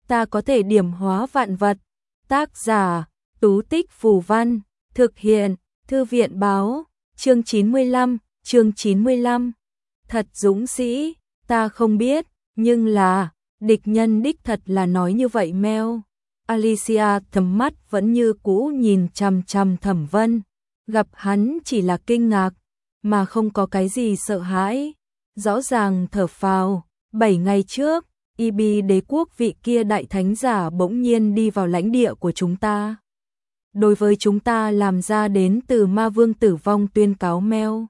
ta có thể điểm hóa vạn vật. Tác giả, Tú Tích Phù Văn, thực hiện, Thư viện Báo, chương 95, chương 95. Thật dũng sĩ, ta không biết, nhưng là, địch nhân đích thật là nói như vậy meo. Alicia thầm mắt vẫn như cũ nhìn chằm chằm Thẩm Vân, gặp hắn chỉ là kinh ngạc, mà không có cái gì sợ hãi. Rõ ràng thở phào, 7 ngày trước, Y đế quốc vị kia đại thánh giả bỗng nhiên đi vào lãnh địa của chúng ta. Đối với chúng ta làm ra đến từ ma vương tử vong tuyên cáo meo.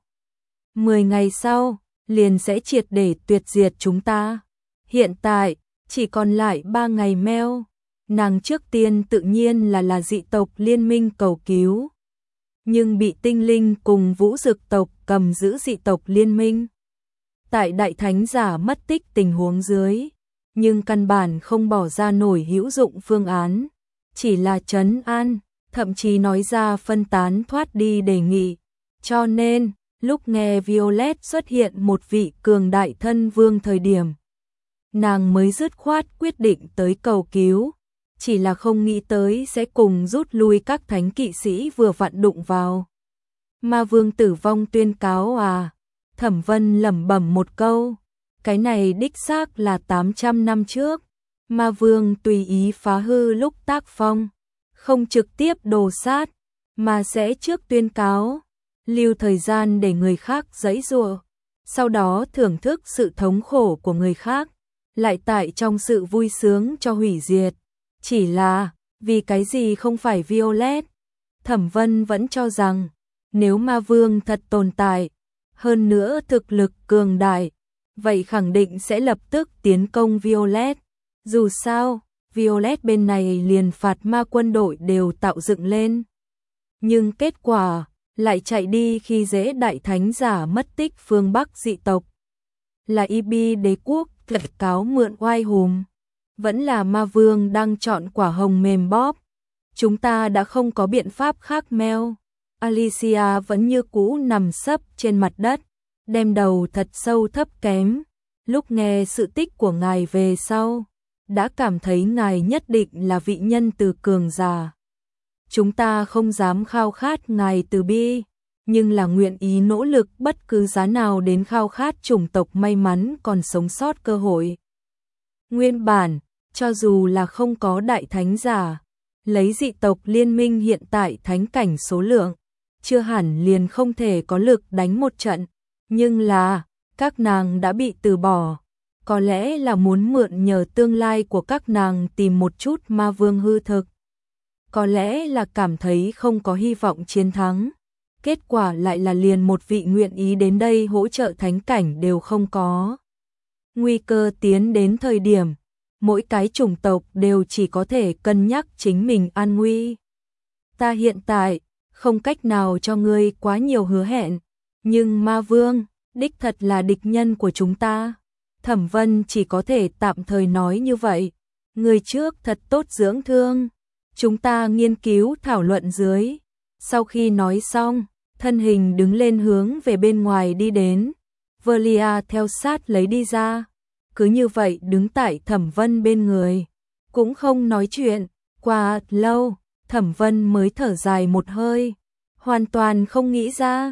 10 ngày sau, liền sẽ triệt để tuyệt diệt chúng ta. Hiện tại, chỉ còn lại 3 ngày meo. Nàng trước tiên tự nhiên là dị tộc liên minh cầu cứu. Nhưng bị tinh linh cùng vũ dực tộc cầm giữ dị tộc liên minh. Tại đại thánh giả mất tích tình huống dưới, nhưng căn bản không bỏ ra nổi hữu dụng phương án, chỉ là trấn an, thậm chí nói ra phân tán thoát đi đề nghị. Cho nên, lúc nghe Violet xuất hiện một vị cường đại thân vương thời điểm, nàng mới dứt khoát quyết định tới cầu cứu, chỉ là không nghĩ tới sẽ cùng rút lui các thánh kỵ sĩ vừa vặn đụng vào. Ma vương tử vong tuyên cáo à? Thẩm Vân lẩm bẩm một câu, cái này đích xác là 800 năm trước. Ma vương tùy ý phá hư lúc tác phong, không trực tiếp đồ sát, mà sẽ trước tuyên cáo, lưu thời gian để người khác giãy giụa, sau đó thưởng thức sự thống khổ của người khác, lại tại trong sự vui sướng cho hủy diệt. Chỉ là, vì cái gì không phải Violet? Thẩm Vân vẫn cho rằng, nếu ma vương thật tồn tại, hơn nữa thực lực cường đại, vậy khẳng định sẽ lập tức tiến công Violet. Dù sao, Violet bên này liền phạt ma quân đội đều tạo dựng lên. Nhưng kết quả, lại chạy đi khi dễ đại thánh giả mất tích phương Bắc dị tộc. Là Y đế quốc tuyên cáo mượn oai hùng, vẫn là ma vương đang chọn quả hồng mềm bóp. Chúng ta đã không có biện pháp khác meo. Alicia vẫn như cũ nằm sấp trên mặt đất, đem đầu thật sâu thấp kém. Lúc nghe sự tích của ngài về sau, đã cảm thấy ngài nhất định là vị nhân từ cường giả. Chúng ta không dám khao khát ngài từ bi, nhưng là nguyện ý nỗ lực bất cứ giá nào đến khao khát chủng tộc may mắn còn sống sót cơ hội. Nguyên bản, cho dù là không có đại thánh giả, lấy dị tộc liên minh hiện tại thánh cảnh số lượng, chưa hẳn liền không thể có lực đánh một trận, nhưng là, các nàng đã bị từ bỏ, có lẽ là muốn mượn nhờ tương lai của các nàng tìm một chút ma vương hư thực. Có lẽ là cảm thấy không có hy vọng chiến thắng, kết quả lại là liền một vị nguyện ý đến đây hỗ trợ thánh cảnh đều không có. Nguy cơ tiến đến thời điểm, mỗi cái chủng tộc đều chỉ có thể cân nhắc chính mình an nguy. Ta hiện tại, không cách nào cho ngươi quá nhiều hứa hẹn, nhưng ma vương, đích thật là địch nhân của chúng ta. Thẩm Vân chỉ có thể tạm thời nói như vậy. Người trước thật tốt dưỡng thương. Chúng ta nghiên cứu thảo luận dưới. Sau khi nói xong, thân hình đứng lên hướng về bên ngoài đi đến. Velia theo sát lấy đi ra. Cứ như vậy đứng tại Thẩm Vân bên người. Cũng không nói chuyện. Qua lâu, Thẩm Vân mới thở dài một hơi. Hoàn toàn không nghĩ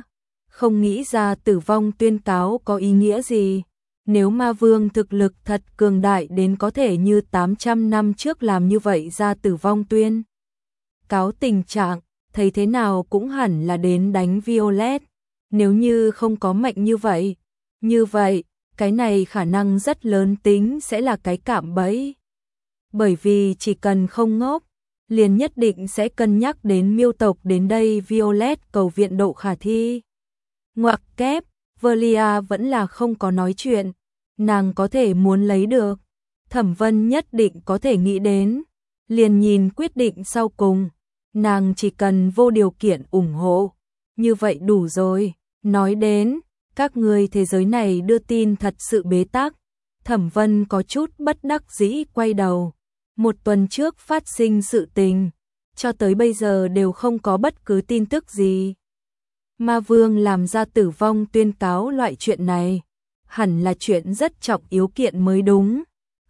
ra tử vong tuyên cáo có ý nghĩa gì. Nếu ma vương thực lực thật cường đại đến có thể như 800 năm trước làm như vậy ra tử vong tuyên cáo tình trạng, thấy thế nào cũng hẳn là đến đánh Violet. Nếu như không có mạnh như vậy, cái này khả năng rất lớn tính sẽ là cái cạm bẫy. Bởi vì chỉ cần không ngốc, liền nhất định sẽ cân nhắc đến miêu tộc đến đây Violet cầu viện độ khả thi. Ngoặc kép, Velia vẫn là không có nói chuyện, nàng có thể muốn lấy được, Thẩm Vân nhất định có thể nghĩ đến, liền nhìn quyết định sau cùng, nàng chỉ cần vô điều kiện ủng hộ, như vậy đủ rồi. Nói đến, các người thế giới này đưa tin thật sự bế tắc, Thẩm Vân có chút bất đắc dĩ quay đầu. Một tuần trước phát sinh sự tình, cho tới bây giờ đều không có bất cứ tin tức gì. Ma vương làm ra tử vong tuyên cáo loại chuyện này, hẳn là chuyện rất trọng yếu kiện mới đúng.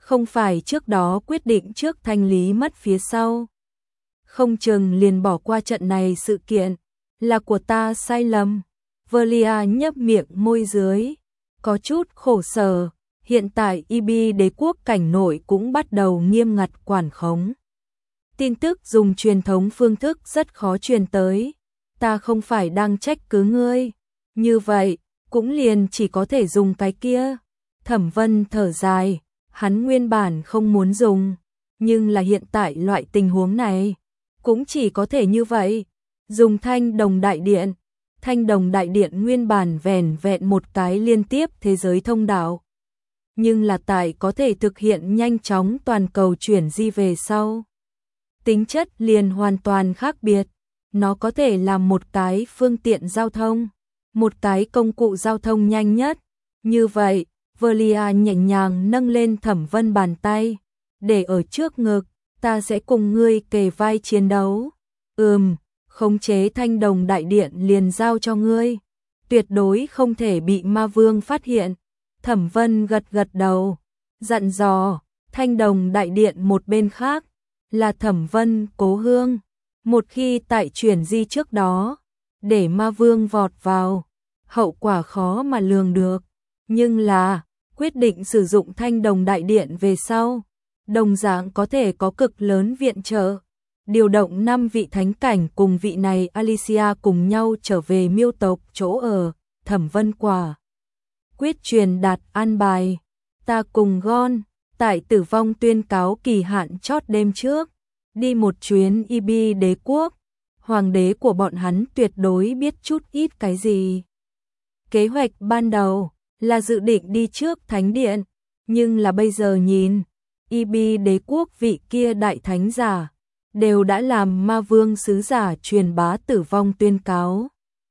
Không phải trước đó quyết định trước thanh lý mất phía sau. Không chừng liền bỏ qua trận này sự kiện, là của ta sai lầm. Velia nhấp miệng môi dưới, có chút khổ sở, hiện tại IB đế quốc cảnh nội cũng bắt đầu nghiêm ngặt quản khống. Tin tức dùng truyền thống phương thức rất khó truyền tới, ta không phải đang trách cứ ngươi, như vậy, cũng liền chỉ có thể dùng cái kia. Thẩm Vân thở dài, hắn nguyên bản không muốn dùng, nhưng là hiện tại loại tình huống này, cũng chỉ có thể như vậy. Dùng Thanh Đồng Đại Điện. Thanh Đồng Đại Điện nguyên bản vẻn vẹn một cái liên tiếp thế giới thông đạo, nhưng là tại có thể thực hiện nhanh chóng toàn cầu chuyển di về sau. Tính chất liền hoàn toàn khác biệt, nó có thể làm một cái phương tiện giao thông, một cái công cụ giao thông nhanh nhất. Như vậy, Velia nhẹ nhàng nâng lên Thẩm Vân bàn tay, để ở trước ngực, ta sẽ cùng ngươi kề vai chiến đấu. Khống chế Thanh Đồng Đại Điện liền giao cho ngươi, tuyệt đối không thể bị ma vương phát hiện. Thẩm Vân gật gật đầu, dặn dò. Thanh Đồng Đại Điện một bên khác là Thẩm Vân cố hương, một khi tại chuyển di trước đó, để ma vương vọt vào, hậu quả khó mà lường được. Nhưng là, quyết định sử dụng Thanh Đồng Đại Điện về sau, đồng dạng có thể có cực lớn viện trợ. Điều động 5 vị thánh cảnh cùng vị này Alicia cùng nhau trở về Miêu tộc chỗ ở. Thẩm Vân quả quyết truyền đạt an bài, ta cùng Gon tại tử vong tuyên cáo kỳ hạn chót đêm trước, đi một chuyến IB đế quốc. Hoàng đế của bọn hắn tuyệt đối biết chút ít cái gì. Kế hoạch ban đầu là dự định đi trước thánh điện, nhưng là bây giờ nhìn, IB đế quốc vị kia đại thánh giả đều đã làm ma vương sứ giả truyền bá tử vong tuyên cáo.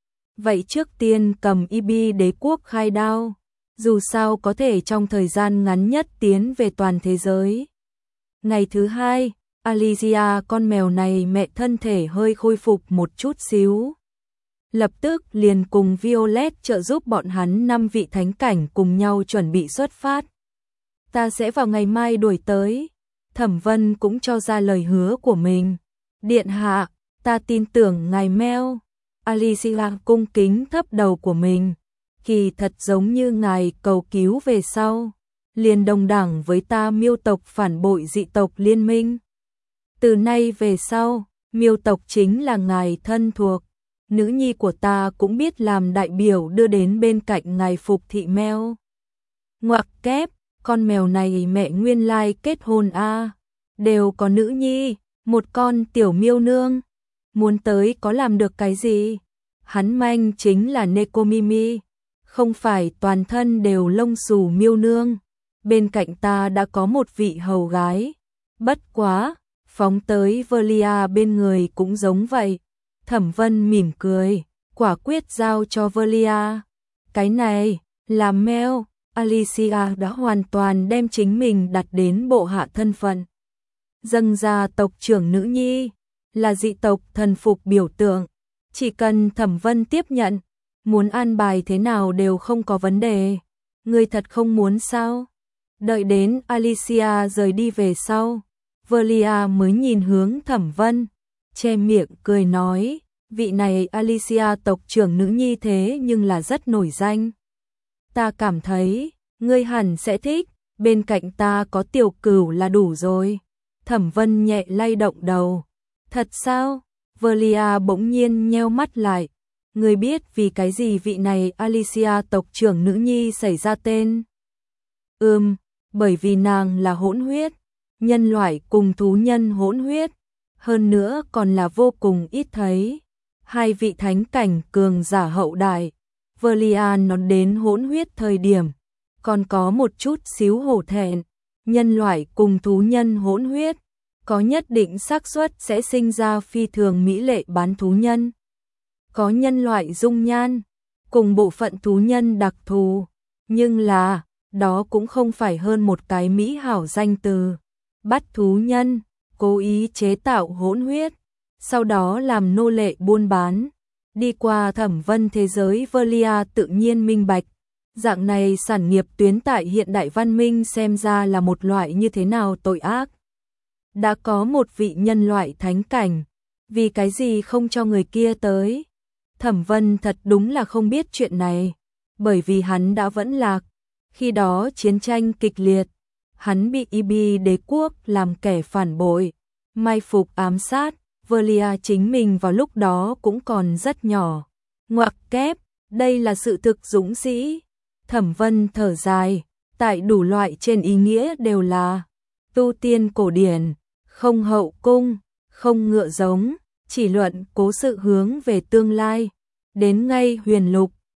Vậy trước tiên cầm IB đế quốc khai đao, dù sao có thể trong thời gian ngắn nhất tiến về toàn thế giới. Ngày thứ hai, Alicia con mèo này mẹ thân thể hơi khôi phục một chút xíu. Lập tức liền cùng Violet trợ giúp bọn hắn 5 vị thánh cảnh cùng nhau chuẩn bị xuất phát. Ta sẽ vào ngày mai đuổi tới. Thẩm Vân cũng cho ra lời hứa của mình. Điện hạ, ta tin tưởng ngài Mel. Alicia cung kính thấp đầu của mình. Kỳ thật giống như ngài cầu cứu về sau, liền đồng đẳng với ta Miêu tộc phản bội dị tộc liên minh. Từ nay về sau, Miêu tộc chính là ngài thân thuộc. Nữ nhi của ta cũng biết làm đại biểu đưa đến bên cạnh ngài phục thị Mel. Ngoặc kép, con mèo này mẹ nguyên lai kết hôn a, đều có nữ nhi, một con tiểu miêu nương. Muốn tới có làm được cái gì? Hắn manh chính là Nekomimi, không phải toàn thân đều lông xù miêu nương. Bên cạnh ta đã có một vị hầu gái. Bất quá, phóng tới Velia bên người cũng giống vậy. Thẩm Vân mỉm cười, quả quyết giao cho Velia. Cái này là Mel. Alicia đã hoàn toàn đem chính mình đặt đến bộ hạ thân phận. Dâng gia tộc trưởng nữ nhi, là dị tộc thần phục biểu tượng. Chỉ cần Thẩm Vân tiếp nhận, muốn an bài thế nào đều không có vấn đề. Ngươi thật không muốn sao? Đợi đến Alicia rời đi về sau, Velia mới nhìn hướng Thẩm Vân, che miệng cười nói, vị này Alicia tộc trưởng nữ nhi thế nhưng là rất nổi danh. Ta cảm thấy, ngươi hẳn sẽ thích, bên cạnh ta có tiểu cửu là đủ rồi. Thẩm Vân nhẹ lay động đầu. Thật sao? Velia bỗng nhiên nheo mắt lại. Ngươi biết vì cái gì vị này Alicia tộc trưởng nữ nhi xảy ra tên? Bởi vì nàng là hỗn huyết, nhân loại cùng thú nhân hỗn huyết, hơn nữa còn là vô cùng ít thấy. 2 vị thánh cảnh cường giả hậu đại. Velia nói đến hỗn huyết thời điểm, còn có một chút xíu hổ thẹn. Nhân loại cùng thú nhân hỗn huyết, có nhất định xác suất sẽ sinh ra phi thường mỹ lệ bán thú nhân. Có nhân loại dung nhan, cùng bộ phận thú nhân đặc thù, nhưng là, đó cũng không phải hơn một cái mỹ hảo danh từ. Bắt thú nhân, cố ý chế tạo hỗn huyết, sau đó làm nô lệ buôn bán. Đi qua Thẩm Vân thế giới Velia tự nhiên minh bạch, Dạng này sản nghiệp tuyến tại hiện đại văn minh xem ra là một loại như thế nào tội ác. Đã có một vị nhân loại thánh cảnh, vì cái gì không cho người kia tới? Thẩm Vân thật đúng là không biết chuyện này, bởi vì hắn đã vẫn lạc. Khi đó chiến tranh kịch liệt, hắn bị Ibi đế quốc làm kẻ phản bội, mai phục ám sát, Velia chính mình vào lúc đó cũng còn rất nhỏ. Ngoặc kép, đây là sự thực dũng sĩ. Thẩm Vân thở dài, tại đủ loại trên ý nghĩa đều là tu tiên cổ điển, không hậu cung, không ngựa giống, chỉ luận cố sự hướng về tương lai. Đến ngay huyền lục,